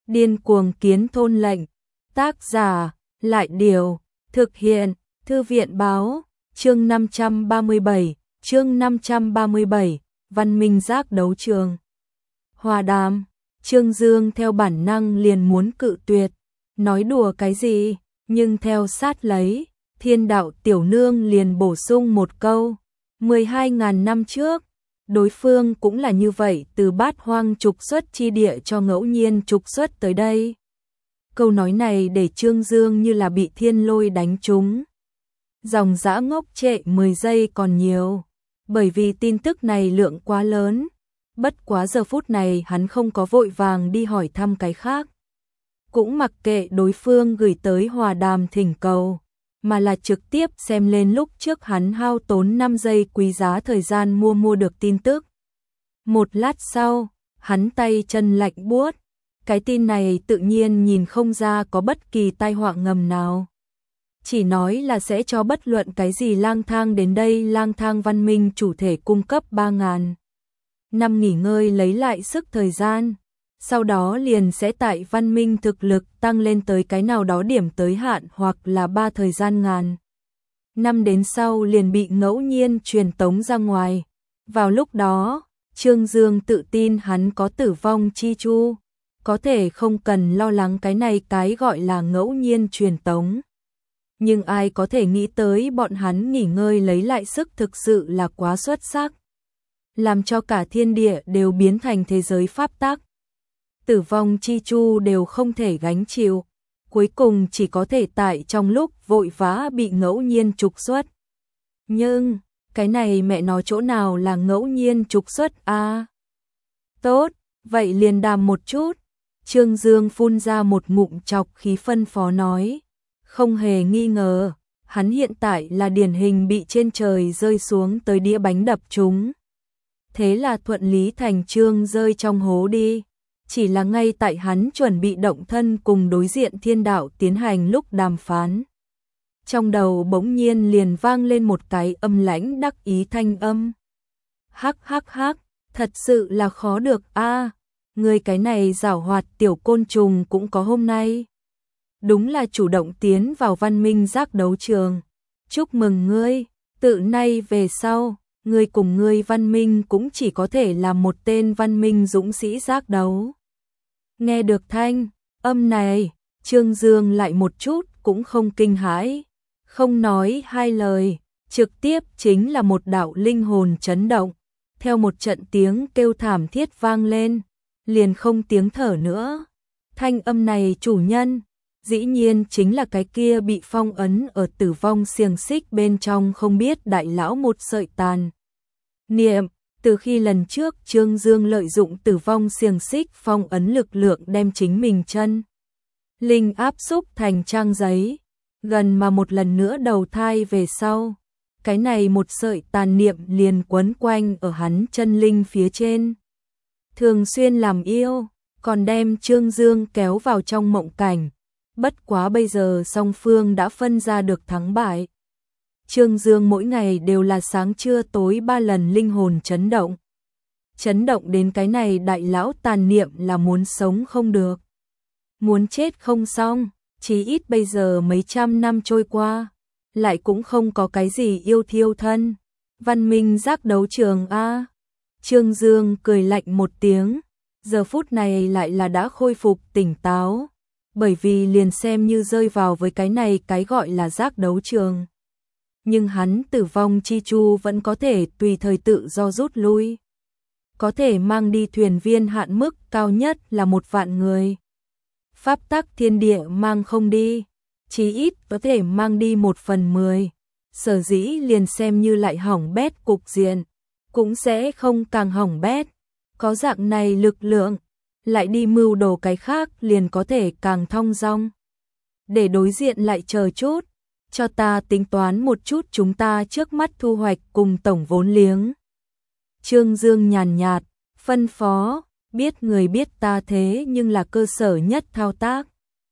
Điên cuồng kiến thôn lệnh. Tác giả, Lại Điều, thực hiện, Thư viện báo, chương 537, Văn Minh Giác đấu trường. Hòa đàm, Trương Dương theo bản năng liền muốn cự tuyệt, nói đùa cái gì, nhưng theo sát lấy, Thiên Đạo tiểu nương liền bổ sung một câu, 12.000 năm trước, đối phương cũng là như vậy từ Bát Hoang trục xuất chi địa cho ngẫu nhiên trục xuất tới đây. Câu nói này để Trương Dương như là bị thiên lôi đánh trúng. Dòng dã ngốc trệ 10 giây còn nhiều, bởi vì tin tức này lượng quá lớn. Bất quá giờ phút này hắn không có vội vàng đi hỏi thăm cái khác. Cũng mặc kệ đối phương gửi tới hòa đàm thỉnh cầu, mà là trực tiếp xem lên lúc trước hắn hao tốn 5 giây quý giá thời gian mua được tin tức. Một lát sau, hắn tay chân lạnh buốt. Cái tin này tự nhiên nhìn không ra có bất kỳ tai họa ngầm nào. Chỉ nói là sẽ cho bất luận cái gì lang thang đến đây lang thang văn minh chủ thể cung cấp 3.000 năm nghỉ ngơi lấy lại sức thời gian. Sau đó liền sẽ tại văn minh thực lực tăng lên tới cái nào đó điểm tới hạn hoặc là 3 thời gian ngàn năm đến sau liền bị ngẫu nhiên truyền tống ra ngoài. Vào lúc đó, Trương Dương tự tin hắn có tử vong chi chu, có thể không cần lo lắng cái này cái gọi là ngẫu nhiên truyền tống. Nhưng ai có thể nghĩ tới bọn hắn nghỉ ngơi lấy lại sức thực sự là quá xuất sắc, làm cho cả thiên địa đều biến thành thế giới pháp tắc. Tử vong chi chu đều không thể gánh chịu, cuối cùng chỉ có thể tại trong lúc vội vã bị ngẫu nhiên trục xuất. Nhưng, cái này mẹ nói chỗ nào là ngẫu nhiên trục xuất a? Tốt, vậy liền đàm một chút. Trương Dương phun ra một ngụm trọc khí phân phó nói. Không hề nghi ngờ, hắn hiện tại là điển hình bị trên trời rơi xuống tới đĩa bánh đập trúng. Thế là thuận lý thành trương rơi trong hố đi. Chỉ là ngay tại hắn chuẩn bị động thân cùng đối diện thiên đạo tiến hành lúc đàm phán. Trong đầu bỗng nhiên liền vang lên một cái âm lãnh đắc ý thanh âm. Hắc hắc hắc, thật sự là khó được a, người cái này giảo hoạt tiểu côn trùng cũng có hôm nay. Đúng là chủ động tiến vào văn minh giác đấu trường. Chúc mừng ngươi, từ nay về sau, ngươi cùng ngươi văn minh cũng chỉ có thể là một tên văn minh dũng sĩ giác đấu. Nghe được thanh âm này, Trương Dương lại một chút cũng không kinh hãi, không nói hai lời, trực tiếp chính là một đạo linh hồn chấn động, theo một trận tiếng kêu thảm thiết vang lên, liền không tiếng thở nữa. Thanh âm này chủ nhân, dĩ nhiên chính là cái kia bị phong ấn ở tử vong xiềng xích bên trong không biết đại lão một sợi tàn niệm. Từ khi lần trước Trương Dương lợi dụng tử vong xiềng xích phong ấn lực lượng đem chính mình chân linh áp xúc thành trang giấy, gần mà một lần nữa đầu thai về sau, cái này một sợi tàn niệm liền quấn quanh ở hắn chân linh phía trên, thường xuyên làm yêu, còn đem Trương Dương kéo vào trong mộng cảnh. Bất quá bây giờ song phương đã phân ra được thắng bại. Trương Dương mỗi ngày đều là sáng trưa tối 3 lần linh hồn chấn động. Chấn động đến cái này đại lão tàn niệm là muốn sống không được, muốn chết không xong. Chí ít bây giờ mấy trăm năm trôi qua, lại cũng không có cái gì yêu thiêu thân. Văn minh giác đấu trường a. Trương Dương cười lạnh một tiếng, giờ phút này lại là đã khôi phục tỉnh táo, bởi vì liền xem như rơi vào với cái này cái gọi là giác đấu trường. Nhưng hắn tử vong chi chu vẫn có thể tùy thời tự do rút lui. Có thể mang đi thuyền viên hạn mức cao nhất là 1 vạn người. Pháp tắc thiên địa mang không đi, chí ít có thể mang đi 1/10. Sở dĩ liền xem như lại hỏng bét cục diện, cũng sẽ không càng hỏng bét. Có dạng này lực lượng, lại đi mưu đồ cái khác liền có thể càng thong dong. Để đối diện lại chờ chút, cho ta tính toán một chút chúng ta trước mắt thu hoạch cùng tổng vốn liếng. Trương Dương nhàn nhạt, phân phó, biết người biết ta thế nhưng là cơ sở nhất thao tác.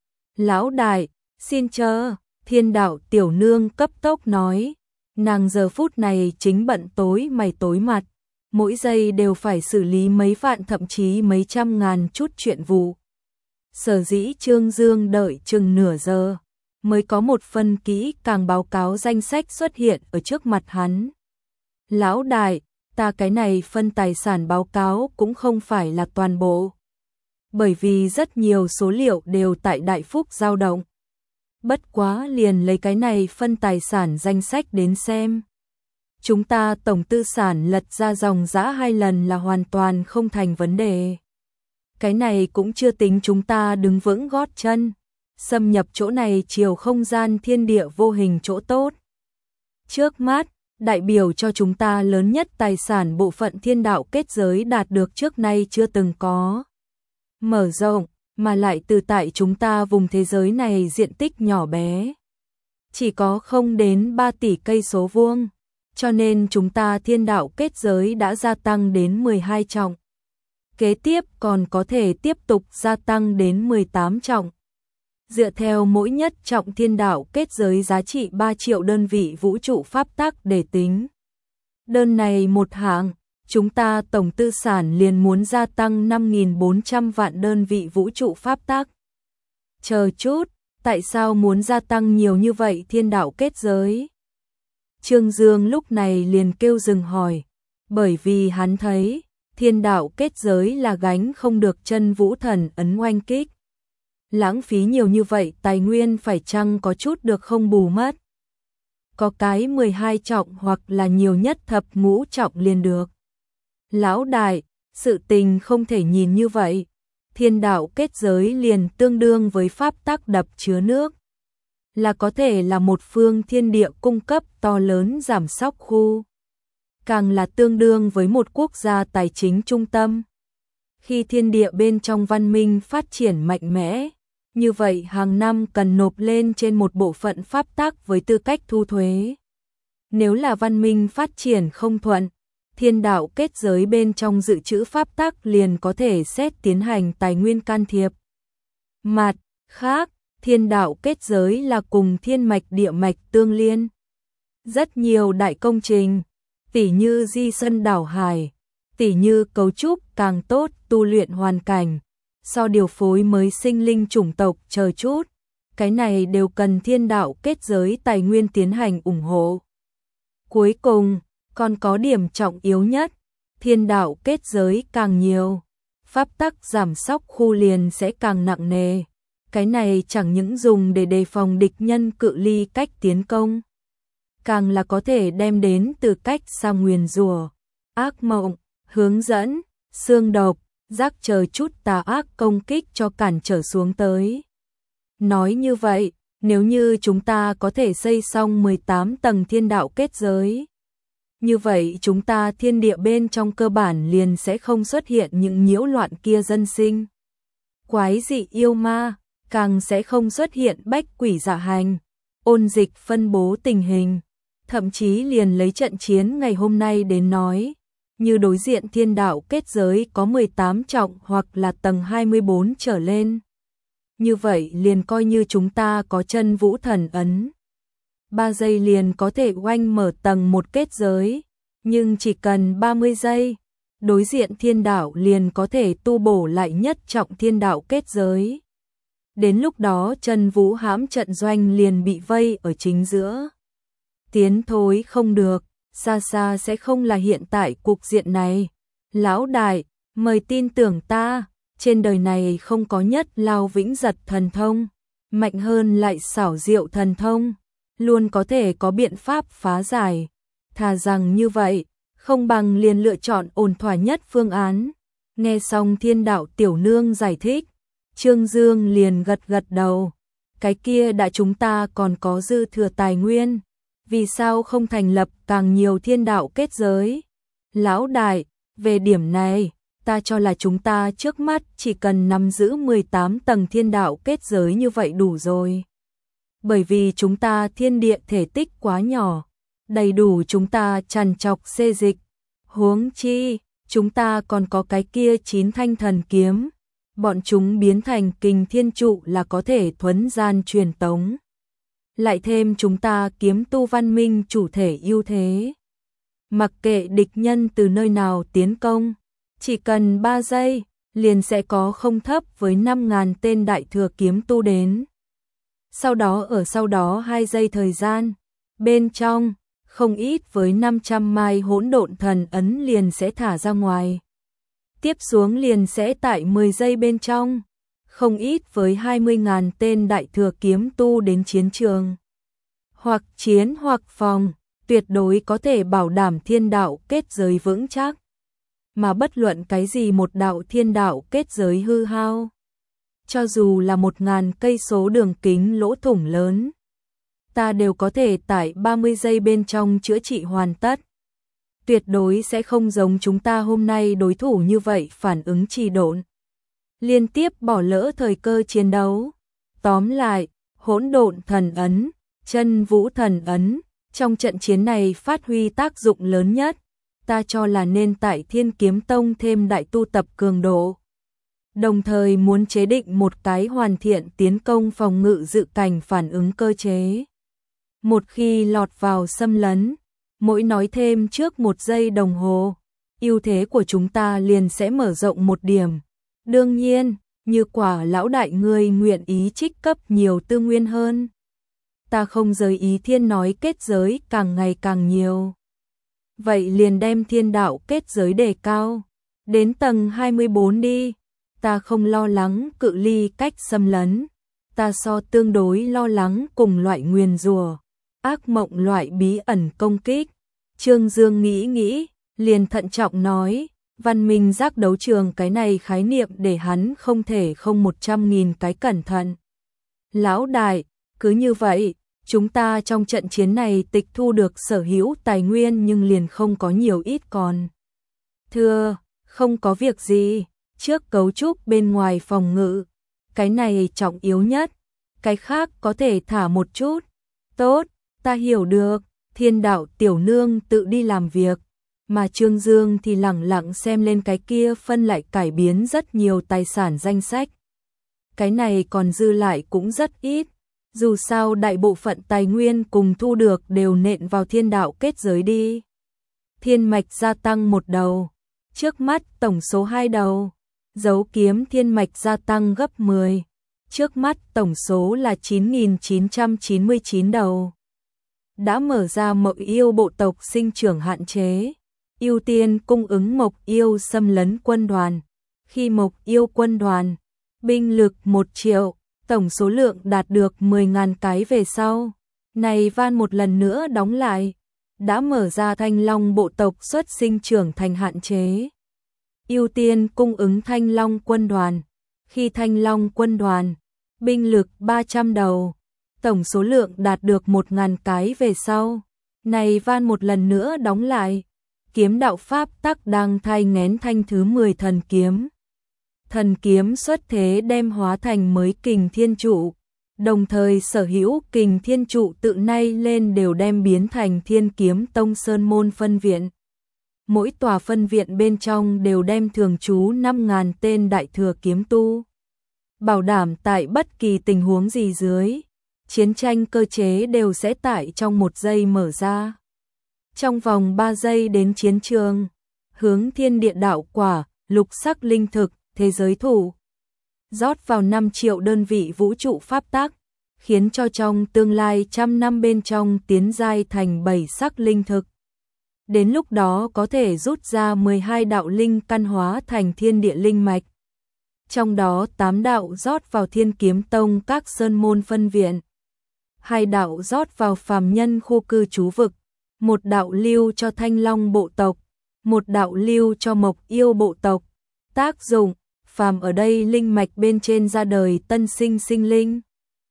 Lão đại, xin chờ, Thiên Đạo tiểu nương cấp tốc nói, nàng giờ phút này chính bận tối mày tối mặt, mỗi giây đều phải xử lý mấy vạn thậm chí mấy trăm ngàn chút chuyện vụ. Sở dĩ Trương Dương đợi chừng nửa giờ, mới có một phần kỹ càng báo cáo danh sách xuất hiện ở trước mặt hắn. Lão đại, ta cái này phân tài sản báo cáo cũng không phải là toàn bộ. Bởi vì rất nhiều số liệu đều tại Đại Phúc dao động. Bất quá liền lấy cái này phân tài sản danh sách đến xem. Chúng ta tổng tư sản lật ra dòng dã 2 lần là hoàn toàn không thành vấn đề. Cái này cũng chưa tính chúng ta đứng vững gót chân, xâm nhập chỗ này chiều không gian thiên địa vô hình chỗ tốt. Trước mắt, đại biểu cho chúng ta lớn nhất tài sản bộ phận thiên đạo kết giới đạt được trước nay chưa từng có. Mở rộng, mà lại từ tại chúng ta vùng thế giới này diện tích nhỏ bé. Chỉ có không đến 3 tỷ cây số vuông, cho nên chúng ta thiên đạo kết giới đã gia tăng đến 12 trọng. Kế tiếp còn có thể tiếp tục gia tăng đến 18 trọng. Dựa theo mỗi nhất trọng thiên đạo kết giới giá trị 3 triệu đơn vị vũ trụ pháp tắc để tính. Đơn này một hạng, chúng ta tổng tư sản liền muốn gia tăng 5.400 vạn đơn vị vũ trụ pháp tắc. Chờ chút, tại sao muốn gia tăng nhiều như vậy thiên đạo kết giới? Trương Dương lúc này liền kêu dừng hỏi, bởi vì hắn thấy thiên đạo kết giới là gánh không được chân vũ thần ấn oanh kích. Lãng phí nhiều như vậy tài nguyên phải chăng có chút được không bù mất. Có cái 12 trọng hoặc là nhiều nhất thập ngũ trọng liền được. Lão đại, sự tình không thể nhìn như vậy. Thiên đạo kết giới liền tương đương với pháp tắc đập chứa nước. Là có thể là một phương thiên địa cung cấp to lớn giảm sóc khu. Càng là tương đương với một quốc gia tài chính trung tâm. Khi thiên địa bên trong văn minh phát triển mạnh mẽ, như vậy hàng năm cần nộp lên trên một bộ phận pháp tắc với tư cách thu thuế. Nếu là văn minh phát triển không thuận, thiên đạo kết giới bên trong dự trữ pháp tắc liền có thể xét tiến hành tài nguyên can thiệp. Mặt khác, thiên đạo kết giới là cùng thiên mạch địa mạch tương liên. Rất nhiều đại công trình, tỉ như di sân đảo hải, tỉ như cấu trúc càng tốt tu luyện hoàn cảnh, so điều phối mới sinh linh chủng tộc chờ chút, cái này đều cần thiên đạo kết giới tài nguyên tiến hành ủng hộ. Cuối cùng, còn có điểm trọng yếu nhất, thiên đạo kết giới càng nhiều, pháp tắc giảm sóc khu liền sẽ càng nặng nề. Cái này chẳng những dùng để đề phòng địch nhân cự ly cách tiến công, càng là có thể đem đến từ cách xa nguyền rủa, ác mộng, hướng dẫn, xương độc, rác chờ chút tà ác công kích cho cản trở xuống tới. Nói như vậy, nếu như chúng ta có thể xây xong 18 tầng thiên đạo kết giới, như vậy chúng ta thiên địa bên trong cơ bản liền sẽ không xuất hiện những nhiễu loạn kia dân sinh. Quái dị yêu ma, càng sẽ không xuất hiện bách quỷ dạ hành, ôn dịch phân bố tình hình. Thậm chí liền lấy trận chiến ngày hôm nay đến nói, như đối diện thiên đạo kết giới có 18 trọng hoặc là tầng 24 trở lên. Như vậy liền coi như chúng ta có chân vũ thần ấn. 3 giây liền có thể oanh mở tầng một kết giới, nhưng chỉ cần 30 giây, đối diện thiên đạo liền có thể tu bổ lại nhất trọng thiên đạo kết giới. Đến lúc đó chân vũ hãm trận doanh liền bị vây ở chính giữa. Tiến thối không được, xa xa sẽ không là hiện tại cục diện này. Lão đại, mời tin tưởng ta, trên đời này không có nhất lao vĩnh giật thần thông, mạnh hơn lại xảo diệu thần thông, luôn có thể có biện pháp phá giải. Thà rằng như vậy, không bằng liền lựa chọn ổn thỏa nhất phương án. Nghe xong thiên đạo tiểu nương giải thích, Trương Dương liền gật gật đầu. Cái kia đã chúng ta còn có dư thừa tài nguyên. Vì sao không thành lập càng nhiều thiên đạo kết giới? Lão đại, về điểm này, ta cho là chúng ta trước mắt chỉ cần nắm giữ 18 tầng thiên đạo kết giới như vậy đủ rồi. Bởi vì chúng ta thiên địa thể tích quá nhỏ, đầy đủ chúng ta trằn trọc xê dịch. Huống chi, chúng ta còn có cái kia 9 thanh thần kiếm. Bọn chúng biến thành kình thiên trụ là có thể thuấn gian truyền tống. Lại thêm chúng ta kiếm tu văn minh chủ thể ưu thế. Mặc kệ địch nhân từ nơi nào tiến công, chỉ cần 3 giây, liền sẽ có không thấp với 5.000 tên đại thừa kiếm tu đến. Sau đó 2 giây thời gian, bên trong, không ít với 500 mai hỗn độn thần ấn liền sẽ thả ra ngoài. Tiếp xuống liền sẽ tại 10 giây bên trong, không ít với 20.000 tên đại thừa kiếm tu đến chiến trường. Hoặc chiến hoặc phòng, tuyệt đối có thể bảo đảm thiên đạo kết giới vững chắc. Mà bất luận cái gì một đạo thiên đạo kết giới hư hao, cho dù là 1.000 cây số đường kính lỗ thủng lớn, ta đều có thể tại 30 giây bên trong chữa trị hoàn tất. Tuyệt đối sẽ không giống chúng ta hôm nay đối thủ như vậy phản ứng trì độn, liên tiếp bỏ lỡ thời cơ chiến đấu. Tóm lại, hỗn độn thần ấn, chân vũ thần ấn, trong trận chiến này phát huy tác dụng lớn nhất, ta cho là nên tại Thiên Kiếm Tông thêm đại tu tập cường độ. Đồng thời muốn chế định một cái hoàn thiện tiến công phòng ngự dự cảnh phản ứng cơ chế. Một khi lọt vào xâm lấn, mỗi nói thêm trước 1 giây đồng hồ, ưu thế của chúng ta liền sẽ mở rộng 1 điểm. Đương nhiên, như quả lão đại ngươi nguyện ý trích cấp nhiều tư nguyên hơn, ta không giới ý thiên nói kết giới càng ngày càng nhiều. Vậy liền đem thiên đạo kết giới đề cao, đến tầng 24 đi, ta không lo lắng cự ly cách xâm lấn, ta tương đối lo lắng cùng loại nguyền rủa, ác mộng loại bí ẩn công kích. Trương Dương nghĩ, liền thận trọng nói, văn minh giác đấu trường cái này khái niệm để hắn không thể không 100.000 cái cẩn thận. Lão đại, cứ như vậy, chúng ta trong trận chiến này tịch thu được sở hữu tài nguyên nhưng liền không có nhiều ít còn. Thưa, không có việc gì, trước cấu trúc bên ngoài phòng ngự, cái này trọng yếu nhất, cái khác có thể thả một chút. Tốt, ta hiểu được, Thiên đạo tiểu nương tự đi làm việc, mà Trương Dương thì lẳng lặng xem lên cái kia phân lại cải biến rất nhiều tài sản danh sách. Cái này còn dư lại cũng rất ít, dù sao đại bộ phận tài nguyên cùng thu được đều nện vào thiên đạo kết giới đi. Thiên mạch gia tăng 1 đầu, trước mắt tổng số 2 đầu, dấu kiếm thiên mạch gia tăng gấp 10, trước mắt tổng số là 9.999 đầu. Đã mở ra mộc yêu bộ tộc sinh trưởng hạn chế, ưu tiên cung ứng mộc yêu xâm lấn quân đoàn. Khi mộc yêu quân đoàn, binh lực 1 triệu, tổng số lượng đạt được 10.000 cái về sau, này van một lần nữa đóng lại, đã mở ra thanh long bộ tộc xuất sinh trưởng thành hạn chế. Ưu tiên cung ứng thanh long quân đoàn, khi thanh long quân đoàn, binh lực 300 đầu, tổng số lượng đạt được 1.000 cái về sau, này van một lần nữa đóng lại. Kiếm đạo pháp tắc đang thai nghén thanh thứ 10 thần kiếm. Thần kiếm xuất thế đem hóa thành mới kình thiên trụ, đồng thời sở hữu kình thiên trụ tự nay lên đều đem biến thành Thiên Kiếm Tông sơn môn phân viện. Mỗi tòa phân viện bên trong đều đem thường trú 5.000 tên đại thừa kiếm tu. Bảo đảm tại bất kỳ tình huống gì dưới, chiến tranh cơ chế đều sẽ tại trong 1 giây mở ra. Trong vòng 3 giây đến chiến trường, hướng thiên địa đạo quả, lục sắc linh thực, thế giới thủ. Rót vào 5 triệu đơn vị vũ trụ pháp tắc, khiến cho trong tương lai 100 năm bên trong tiến giai thành 7 sắc linh thực. Đến lúc đó có thể rút ra 12 đạo linh căn hóa thành thiên địa linh mạch. Trong đó 8 đạo rót vào Thiên Kiếm Tông các sơn môn phân viện, 2 đạo rót vào phàm nhân khu cư trú vực, 1 đạo lưu cho thanh long bộ tộc, 1 đạo lưu cho mộc yêu bộ tộc. Tác dụng, phàm ở đây linh mạch bên trên ra đời tân sinh sinh linh,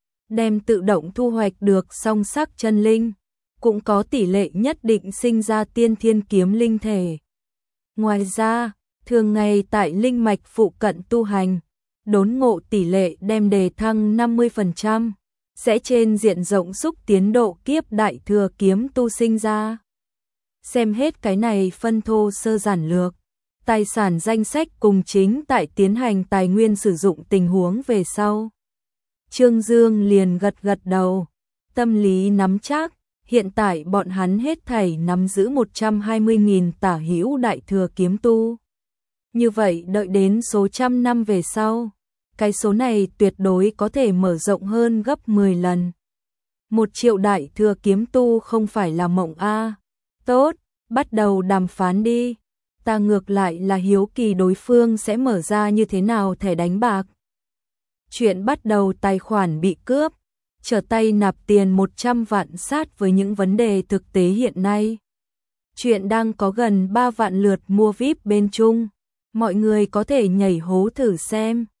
đem tự động thu hoạch được song sắc chân linh, cũng có tỷ lệ nhất định sinh ra tiên thiên kiếm linh thể. Ngoài ra, thường ngày tại linh mạch phụ cận tu hành, đốn ngộ tỷ lệ đem đề thăng 50%, sẽ trên diện rộng xúc tiến độ kiếp đại thừa kiếm tu sinh ra. Xem hết cái này phân thô sơ giản lược, tài sản danh sách cùng chính tại tiến hành tài nguyên sử dụng tình huống về sau. Trương Dương liền gật gật đầu, tâm lý nắm chắc, hiện tại bọn hắn hết thảy nắm giữ 120.000 tả hữu đại thừa kiếm tu. Như vậy đợi đến số trăm năm về sau, cái số này tuyệt đối có thể mở rộng hơn gấp 10 lần. 1 triệu đại thừa kiếm tu không phải là mộng a. Tốt, bắt đầu đàm phán đi. Ta ngược lại là hiếu kỳ đối phương sẽ mở ra như thế nào thẻ đánh bạc. Chuyện bắt đầu tài khoản bị cướp, trở tay nạp tiền 100 vạn sát với những vấn đề thực tế hiện nay. Chuyện đang có gần 3 vạn lượt mua VIP bên Trung. Mọi người có thể nhảy hố thử xem.